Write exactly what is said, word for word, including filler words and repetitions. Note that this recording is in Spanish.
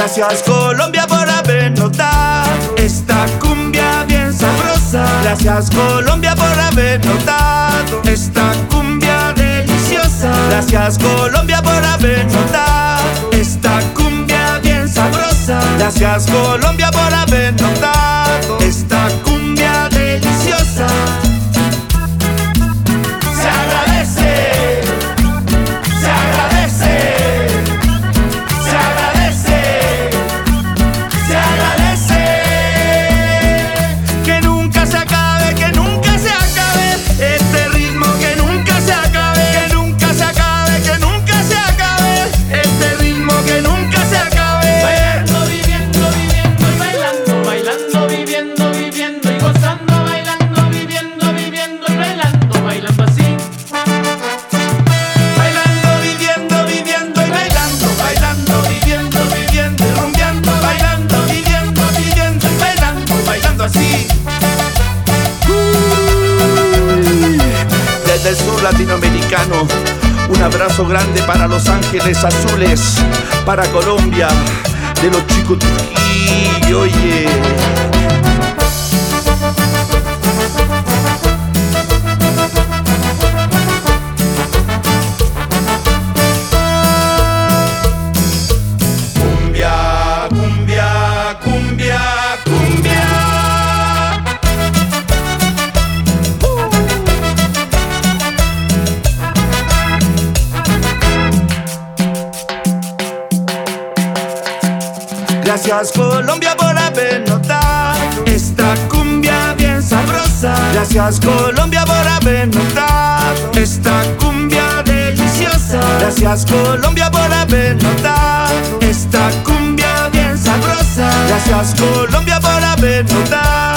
Gracias Colombia por haber notado esta cumbia bien sabrosa. Gracias Colombia por haber notado esta cumbia deliciosa. Gracias Colombia por haber notado esta cumbia bien sabrosa. Gracias Colombia por haber notado esta cumbia deliciosa. Se agradece, se agradece. Desde el sur latinoamericano, un abrazo grande para Los Ángeles Azules, para Colombia, de los chicos Trujillo, oye. Cumbia, cumbia, cumbia, cumbia. Gracias Colombia por haber notado esta cumbia bien sabrosa. Gracias Colombia por haber notado esta cumbia deliciosa. Gracias Colombia por haber notado esta cumbia bien sabrosa. Gracias Colombia por haber notado